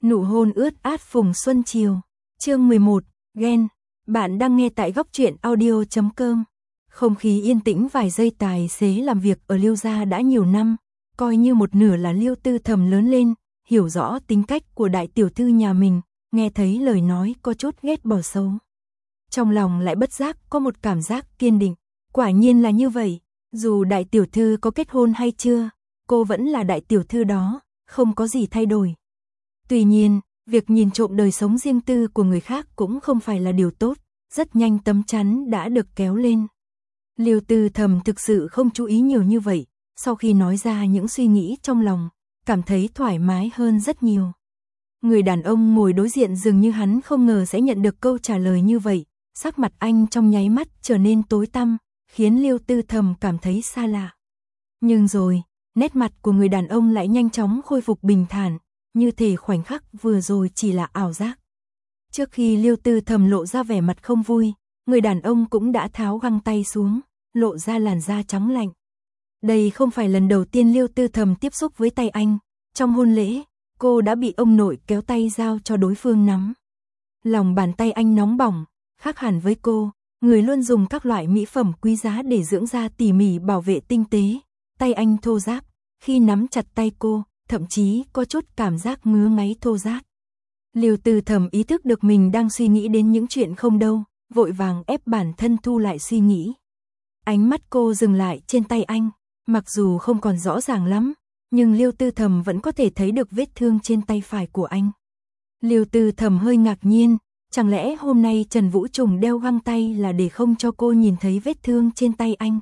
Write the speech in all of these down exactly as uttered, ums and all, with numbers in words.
Nụ hôn ướt át phùng xuân chiều. Chương mười một, ghen. Bạn đang nghe tại góc truyện audio chấm com. Không khí yên tĩnh vài giây, tài xế làm việc ở Liêu gia đã nhiều năm, coi như một nửa là Liêu Tư Thầm lớn lên, hiểu rõ tính cách của đại tiểu thư nhà mình, nghe thấy lời nói có chút ghét bỏ xấu. Trong lòng lại bất giác có một cảm giác kiên định, quả nhiên là như vậy, dù đại tiểu thư có kết hôn hay chưa, cô vẫn là đại tiểu thư đó, không có gì thay đổi. Tuy nhiên, việc nhìn trộm đời sống riêng tư của người khác cũng không phải là điều tốt, rất nhanh tấm chắn đã được kéo lên. Liêu Tư Thầm thực sự không chú ý nhiều như vậy, sau khi nói ra những suy nghĩ trong lòng, cảm thấy thoải mái hơn rất nhiều. Người đàn ông ngồi đối diện dường như hắn không ngờ sẽ nhận được câu trả lời như vậy, sắc mặt anh trong nháy mắt trở nên tối tăm, khiến Liêu Tư Thầm cảm thấy xa lạ. Nhưng rồi, nét mặt của người đàn ông lại nhanh chóng khôi phục bình thản, như thể khoảnh khắc vừa rồi chỉ là ảo giác. Trước khi Liêu Tư Thầm lộ ra vẻ mặt không vui, người đàn ông cũng đã tháo găng tay xuống, lộ ra làn da trắng lạnh. Đây không phải lần đầu tiên Liêu Tư Thầm tiếp xúc với tay anh, trong hôn lễ, cô đã bị ông nội kéo tay giao cho đối phương nắm. Lòng bàn tay anh nóng bỏng, khác hẳn với cô, người luôn dùng các loại mỹ phẩm quý giá để dưỡng da tỉ mỉ bảo vệ tinh tế, tay anh thô ráp, khi nắm chặt tay cô, thậm chí có chút cảm giác ngứa ngáy thô ráp. Liêu Tư Thầm ý thức được mình đang suy nghĩ đến những chuyện không đâu, vội vàng ép bản thân thu lại suy nghĩ. Ánh mắt cô dừng lại trên tay anh, mặc dù không còn rõ ràng lắm, nhưng Liêu Tư Thầm vẫn có thể thấy được vết thương trên tay phải của anh. Liêu Tư Thầm hơi ngạc nhiên, chẳng lẽ hôm nay Trần Vũ Trùng đeo găng tay là để không cho cô nhìn thấy vết thương trên tay anh?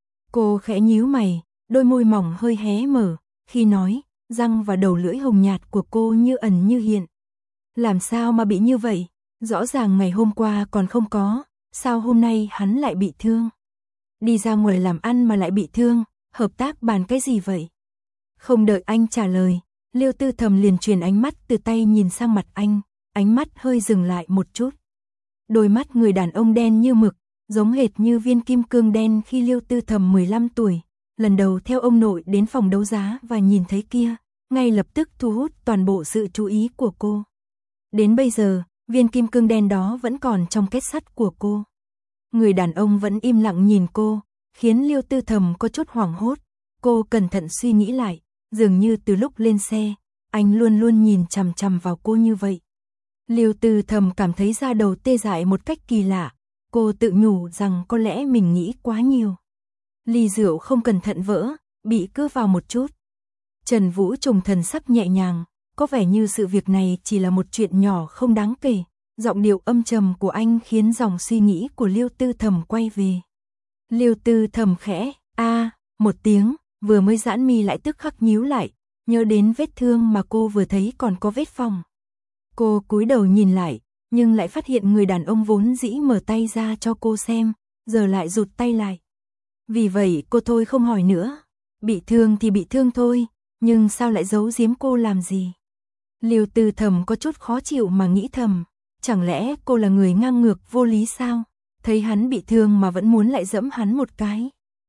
Cô khẽ nhíu mày, đôi môi mỏng hơi hé mở, khi nói, răng và đầu lưỡi hồng nhạt của cô như ẩn như hiện. Làm sao mà bị như vậy? Rõ ràng ngày hôm qua còn không có, sao hôm nay hắn lại bị thương? Đi ra ngoài làm ăn mà lại bị thương, hợp tác bàn cái gì vậy? Không đợi anh trả lời, Liêu Tư Thầm liền truyền ánh mắt từ tay nhìn sang mặt anh, ánh mắt hơi dừng lại một chút. Đôi mắt người đàn ông đen như mực, giống hệt như viên kim cương đen khi Liêu Tư Thầm mười lăm tuổi, lần đầu theo ông nội đến phòng đấu giá và nhìn thấy kia, ngay lập tức thu hút toàn bộ sự chú ý của cô. Đến bây giờ, viên kim cương đen đó vẫn còn trong kết sắt của cô. Người đàn ông vẫn im lặng nhìn cô, khiến Liêu Tư Thầm có chút hoảng hốt. Cô cẩn thận suy nghĩ lại, dường như từ lúc lên xe, anh luôn luôn nhìn chằm chằm vào cô như vậy. Liêu Tư Thầm cảm thấy da đầu tê dại một cách kỳ lạ, cô tự nhủ rằng có lẽ mình nghĩ quá nhiều. Ly rượu không cẩn thận vỡ, bị cướp vào một chút. Trần Vũ Trùng thần sắc nhẹ nhàng, có vẻ như sự việc này chỉ là một chuyện nhỏ không đáng kể. Giọng điệu âm trầm của anh khiến dòng suy nghĩ của Liêu Tư Thầm quay về. Liêu Tư Thầm khẽ, a một tiếng, vừa mới giãn mi lại tức khắc nhíu lại, nhớ đến vết thương mà cô vừa thấy còn có vết phỏng. Cô cúi đầu nhìn lại, nhưng lại phát hiện người đàn ông vốn dĩ mở tay ra cho cô xem, giờ lại rụt tay lại. Vì vậy cô thôi không hỏi nữa, bị thương thì bị thương thôi, nhưng sao lại giấu giếm cô làm gì? Liêu Tư Thầm có chút khó chịu mà nghĩ thầm, chẳng lẽ cô là người ngang ngược vô lý sao? Thấy hắn bị thương mà vẫn muốn lại dẫm hắn một cái.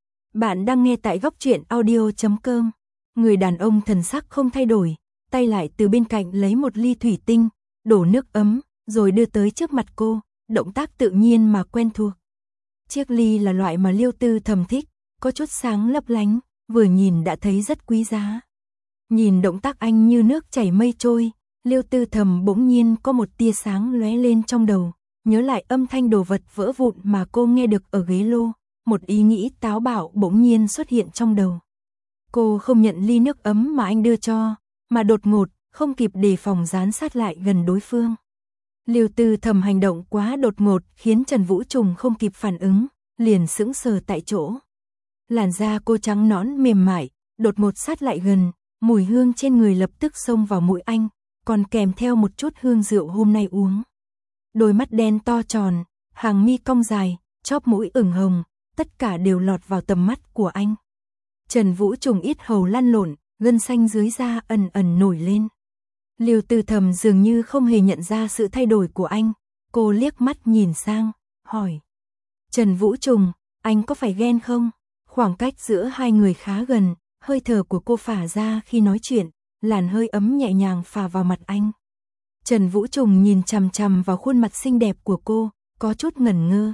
Bạn đang nghe tại góc truyện audio chấm com. Người đàn ông thần sắc không thay đổi, tay lại từ bên cạnh lấy một ly thủy tinh, đổ nước ấm, rồi đưa tới trước mặt cô, động tác tự nhiên mà quen thuộc. Chiếc ly là loại mà Liêu Tư Thầm thích, có chút sáng lấp lánh, vừa nhìn đã thấy rất quý giá. Nhìn động tác anh như nước chảy mây trôi, Liêu Tư Thầm bỗng nhiên có một tia sáng lóe lên trong đầu, nhớ lại âm thanh đồ vật vỡ vụn mà cô nghe được ở ghế lô, một ý nghĩ táo bạo bỗng nhiên xuất hiện trong đầu. Cô không nhận ly nước ấm mà anh đưa cho, mà đột ngột, không kịp đề phòng dán sát lại gần đối phương. Liêu Tư Thầm hành động quá đột ngột khiến Trần Vũ Trùng không kịp phản ứng, liền sững sờ tại chỗ. Làn da cô trắng nõn mềm mại, đột ngột sát lại gần, mùi hương trên người lập tức xông vào mũi anh, còn kèm theo một chút hương rượu hôm nay uống. Đôi mắt đen to tròn, hàng mi cong dài, chóp mũi ửng hồng, tất cả đều lọt vào tầm mắt của anh. Trần Vũ Trùng ít hầu lăn lộn, gân xanh dưới da ẩn ẩn nổi lên. Liêu Tư Thầm dường như không hề nhận ra sự thay đổi của anh, cô liếc mắt nhìn sang, hỏi. Trần Vũ Trùng, anh có phải ghen không? Khoảng cách giữa hai người khá gần, hơi thở của cô phả ra khi nói chuyện, làn hơi ấm nhẹ nhàng phả vào mặt anh. Trần Vũ Trùng nhìn chằm chằm vào khuôn mặt xinh đẹp của cô, có chút ngẩn ngơ.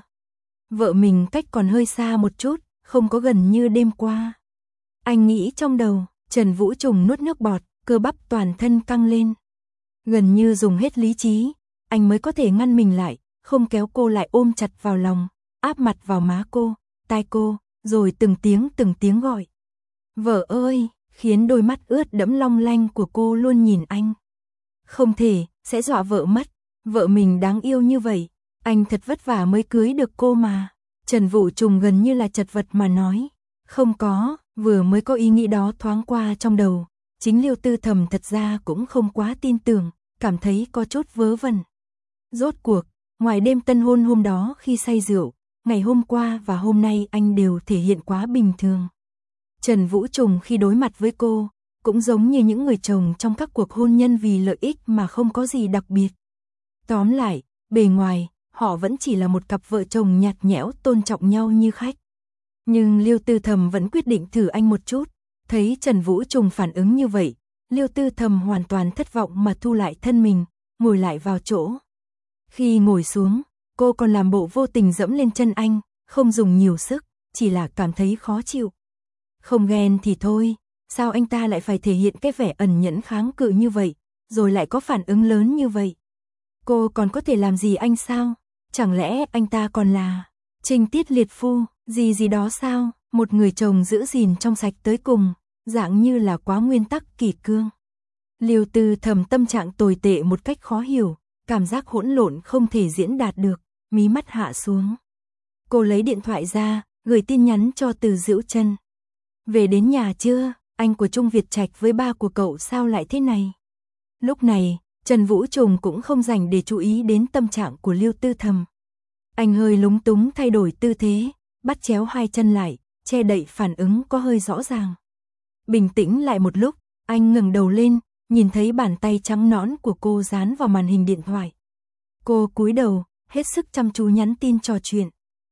Vợ mình cách còn hơi xa một chút, không có gần như đêm qua. Anh nghĩ trong đầu, Trần Vũ Trùng nuốt nước bọt, cơ bắp toàn thân căng lên. Gần như dùng hết lý trí, anh mới có thể ngăn mình lại, không kéo cô lại ôm chặt vào lòng, áp mặt vào má cô, tai cô, rồi từng tiếng từng tiếng gọi. Vợ ơi, khiến đôi mắt ướt đẫm long lanh của cô luôn nhìn anh. Không thể, sẽ dọa vợ mất, vợ mình đáng yêu như vậy, anh thật vất vả mới cưới được cô mà. Trần Vũ Trùng gần như là chật vật mà nói. Không có, vừa mới có ý nghĩ đó thoáng qua trong đầu. Chính Liêu Tư Thầm thật ra cũng không quá tin tưởng, cảm thấy có chút vớ vẩn. Rốt cuộc, ngoài đêm tân hôn hôm đó khi say rượu, ngày hôm qua và hôm nay anh đều thể hiện quá bình thường. Trần Vũ Trùng khi đối mặt với cô, cũng giống như những người chồng trong các cuộc hôn nhân vì lợi ích mà không có gì đặc biệt. Tóm lại, bề ngoài, họ vẫn chỉ là một cặp vợ chồng nhạt nhẽo tôn trọng nhau như khách. Nhưng Liêu Tư Thầm vẫn quyết định thử anh một chút. Thấy Trần Vũ Trùng phản ứng như vậy, Liêu Tư Thầm hoàn toàn thất vọng mà thu lại thân mình, ngồi lại vào chỗ. Khi ngồi xuống, cô còn làm bộ vô tình dẫm lên chân anh, không dùng nhiều sức, chỉ là cảm thấy khó chịu. Không ghen thì thôi, sao anh ta lại phải thể hiện cái vẻ ẩn nhẫn kháng cự như vậy, rồi lại có phản ứng lớn như vậy? Cô còn có thể làm gì anh sao? Chẳng lẽ anh ta còn là trinh tiết liệt phu, gì gì đó sao? Một người chồng giữ gìn trong sạch tới cùng, dạng như là quá nguyên tắc kỷ cương. Liêu Tư Thầm tâm trạng tồi tệ một cách khó hiểu, cảm giác hỗn lộn không thể diễn đạt được, mí mắt hạ xuống. Cô lấy điện thoại ra, gửi tin nhắn cho Từ Dữu Chân. Về đến nhà chưa? Anh của Trung Việt Trạch với ba của cậu sao lại thế này? Lúc này, Trần Vũ Trùng cũng không dành để chú ý đến tâm trạng của Liêu Tư Thầm. Anh hơi lúng túng thay đổi tư thế, bắt chéo hai chân lại, che đậy phản ứng có hơi rõ ràng. Bình tĩnh lại một lúc, anh ngẩng đầu lên, nhìn thấy bàn tay trắng nõn của cô dán vào màn hình điện thoại. Cô cúi đầu, hết sức chăm chú nhắn tin trò chuyện.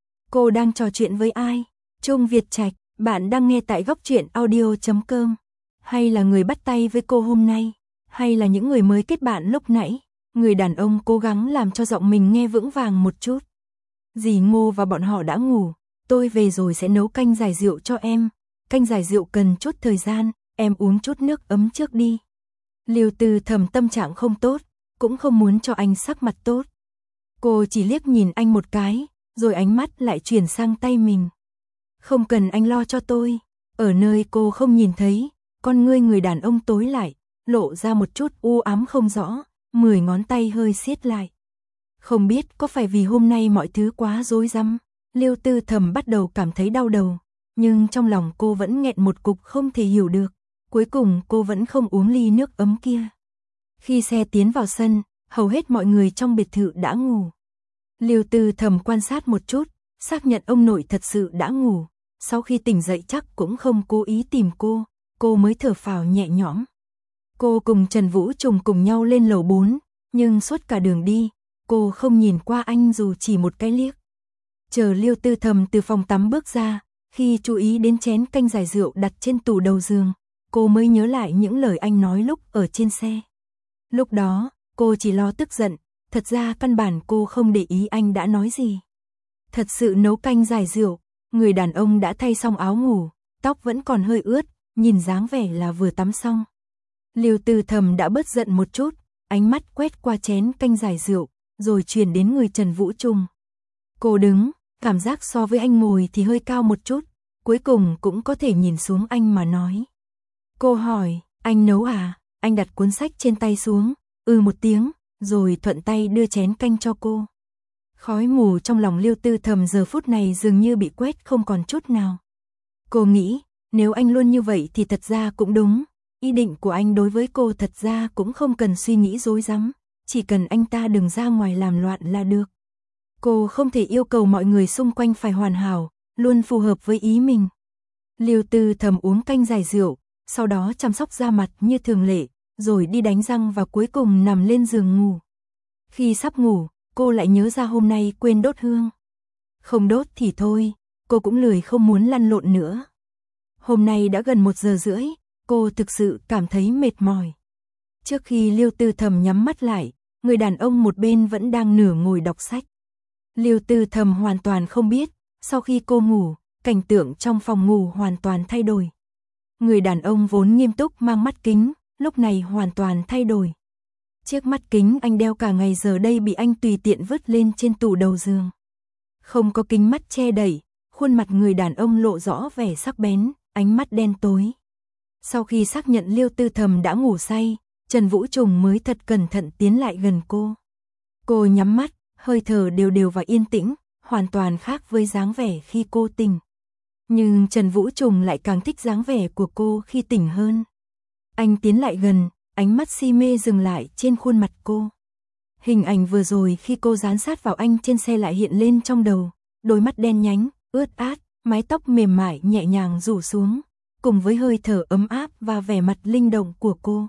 Cô đang trò chuyện với ai? Trung Việt Trạch, bạn đang nghe tại góc truyện audio chấm com. Hay là người bắt tay với cô hôm nay? Hay là những người mới kết bạn lúc nãy? Người đàn ông cố gắng làm cho giọng mình nghe vững vàng một chút. Dì Ngô và bọn họ đã ngủ, tôi về rồi sẽ nấu canh giải rượu cho em. Canh giải rượu cần chút thời gian, em uống chút nước ấm trước đi. Liêu Tư Thầm tâm trạng không tốt, cũng không muốn cho anh sắc mặt tốt. Cô chỉ liếc nhìn anh một cái, rồi ánh mắt lại chuyển sang tay mình. Không cần anh lo cho tôi. Ở nơi cô không nhìn thấy, con ngươi người đàn ông tối lại, lộ ra một chút u ám không rõ, mười ngón tay hơi siết lại. Không biết có phải vì hôm nay mọi thứ quá rối rắm, Liêu Tư Thầm bắt đầu cảm thấy đau đầu, nhưng trong lòng cô vẫn nghẹn một cục không thể hiểu được. Cuối cùng cô vẫn không uống ly nước ấm kia. Khi xe tiến vào sân, hầu hết mọi người trong biệt thự đã ngủ. Liêu Tư Thầm quan sát một chút, xác nhận ông nội thật sự đã ngủ. Sau khi tỉnh dậy chắc cũng không cố ý tìm cô, cô mới thở phào nhẹ nhõm. Cô cùng Trần Vũ Trùng cùng nhau lên lầu bốn, nhưng suốt cả đường đi, cô không nhìn qua anh dù chỉ một cái liếc. Chờ Liêu Tư Thầm từ phòng tắm bước ra, khi chú ý đến chén canh giải rượu đặt trên tủ đầu giường, cô mới nhớ lại những lời anh nói lúc ở trên xe. Lúc đó, cô chỉ lo tức giận, thật ra căn bản cô không để ý anh đã nói gì. Thật sự nấu canh giải rượu, người đàn ông đã thay xong áo ngủ, tóc vẫn còn hơi ướt, nhìn dáng vẻ là vừa tắm xong. Liêu Tư Thầm đã bớt giận một chút, ánh mắt quét qua chén canh giải rượu, rồi chuyển đến người Trần Vũ Trùng. Cô đứng, cảm giác so với anh ngồi thì hơi cao một chút, cuối cùng cũng có thể nhìn xuống anh mà nói. Cô hỏi, anh nấu à? Anh đặt cuốn sách trên tay xuống, ừ một tiếng, rồi thuận tay đưa chén canh cho cô. Khói mù trong lòng Liêu Tư Thầm giờ phút này dường như bị quét không còn chút nào. Cô nghĩ, nếu anh luôn như vậy thì thật ra cũng đúng. Ý định của anh đối với cô thật ra cũng không cần suy nghĩ rối rắm, chỉ cần anh ta đừng ra ngoài làm loạn là được. Cô không thể yêu cầu mọi người xung quanh phải hoàn hảo, luôn phù hợp với ý mình. Liêu Tư Thầm uống canh giải rượu, sau đó chăm sóc da mặt như thường lệ, rồi đi đánh răng và cuối cùng nằm lên giường ngủ. Khi sắp ngủ, cô lại nhớ ra hôm nay quên đốt hương. Không đốt thì thôi, cô cũng lười không muốn lăn lộn nữa. Hôm nay đã gần một giờ rưỡi, cô thực sự cảm thấy mệt mỏi. Trước khi Liêu Tư Thầm nhắm mắt lại, người đàn ông một bên vẫn đang nửa ngồi đọc sách. Lưu Tư Thầm hoàn toàn không biết, sau khi cô ngủ, cảnh tượng trong phòng ngủ hoàn toàn thay đổi. Người đàn ông vốn nghiêm túc mang mắt kính, lúc này hoàn toàn thay đổi. Chiếc mắt kính anh đeo cả ngày giờ đây bị anh tùy tiện vứt lên trên tủ đầu giường. Không có kính mắt che đậy, khuôn mặt người đàn ông lộ rõ vẻ sắc bén, ánh mắt đen tối. Sau khi xác nhận Lưu Tư Thầm đã ngủ say, Trần Vũ Trùng mới thật cẩn thận tiến lại gần cô. Cô nhắm mắt, hơi thở đều đều và yên tĩnh, hoàn toàn khác với dáng vẻ khi cô tỉnh. Nhưng Trần Vũ Trùng lại càng thích dáng vẻ của cô khi tỉnh hơn. Anh tiến lại gần, ánh mắt si mê dừng lại trên khuôn mặt cô. Hình ảnh vừa rồi khi cô dán sát vào anh trên xe lại hiện lên trong đầu, đôi mắt đen nhánh, ướt át, mái tóc mềm mại nhẹ nhàng rủ xuống, cùng với hơi thở ấm áp và vẻ mặt linh động của cô.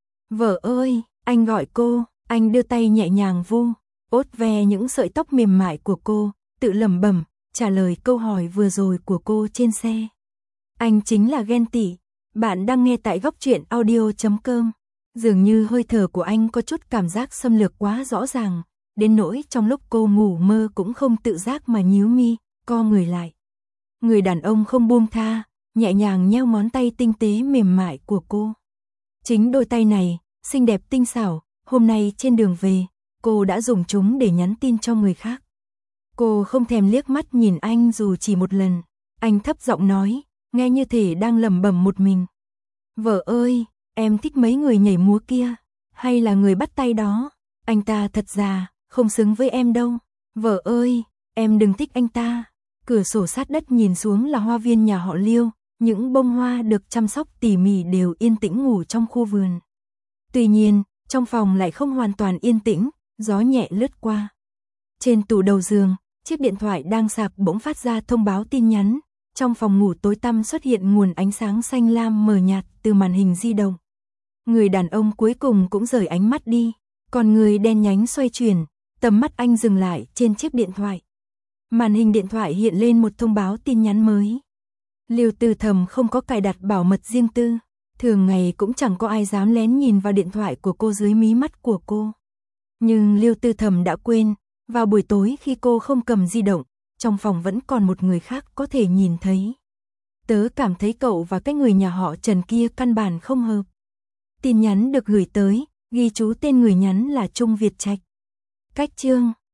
Vợ ơi, anh gọi cô, anh đưa tay nhẹ nhàng vu, ốt ve những sợi tóc mềm mại của cô, tự lẩm bẩm, trả lời câu hỏi vừa rồi của cô trên xe. Anh chính là Ghen Tỷ, bạn đang nghe tại góc truyện audio chấm com. Dường như hơi thở của anh có chút cảm giác xâm lược quá rõ ràng, đến nỗi trong lúc cô ngủ mơ cũng không tự giác mà nhíu mi, co người lại. Người đàn ông không buông tha, nhẹ nhàng nheo ngón tay tinh tế mềm mại của cô. Chính đôi tay này, xinh đẹp tinh xảo, hôm nay trên đường về, cô đã dùng chúng để nhắn tin cho người khác. Cô không thèm liếc mắt nhìn anh dù chỉ một lần, anh thấp giọng nói, nghe như thể đang lẩm bẩm một mình. Vợ ơi, em thích mấy người nhảy múa kia, hay là người bắt tay đó, anh ta thật già, không xứng với em đâu. Vợ ơi, em đừng thích anh ta. Cửa sổ sát đất nhìn xuống là hoa viên nhà họ Liêu, những bông hoa được chăm sóc tỉ mỉ đều yên tĩnh ngủ trong khu vườn. Tuy nhiên, trong phòng lại không hoàn toàn yên tĩnh, gió nhẹ lướt qua. Trên tủ đầu giường, chiếc điện thoại đang sạc bỗng phát ra thông báo tin nhắn. Trong phòng ngủ tối tăm xuất hiện nguồn ánh sáng xanh lam mờ nhạt từ màn hình di động. Người đàn ông cuối cùng cũng rời ánh mắt đi, còn người đen nhánh xoay chuyển, tầm mắt anh dừng lại trên chiếc điện thoại. Màn hình điện thoại hiện lên một thông báo tin nhắn mới. Lưu Tư Thầm không có cài đặt bảo mật riêng tư, thường ngày cũng chẳng có ai dám lén nhìn vào điện thoại của cô dưới mí mắt của cô. Nhưng Lưu Tư Thầm đã quên, vào buổi tối khi cô không cầm di động, trong phòng vẫn còn một người khác có thể nhìn thấy. Tớ cảm thấy cậu và cái người nhà họ Trần kia căn bản không hợp. Tin nhắn được gửi tới, ghi chú tên người nhắn là Trung Việt Trạch. Cách chương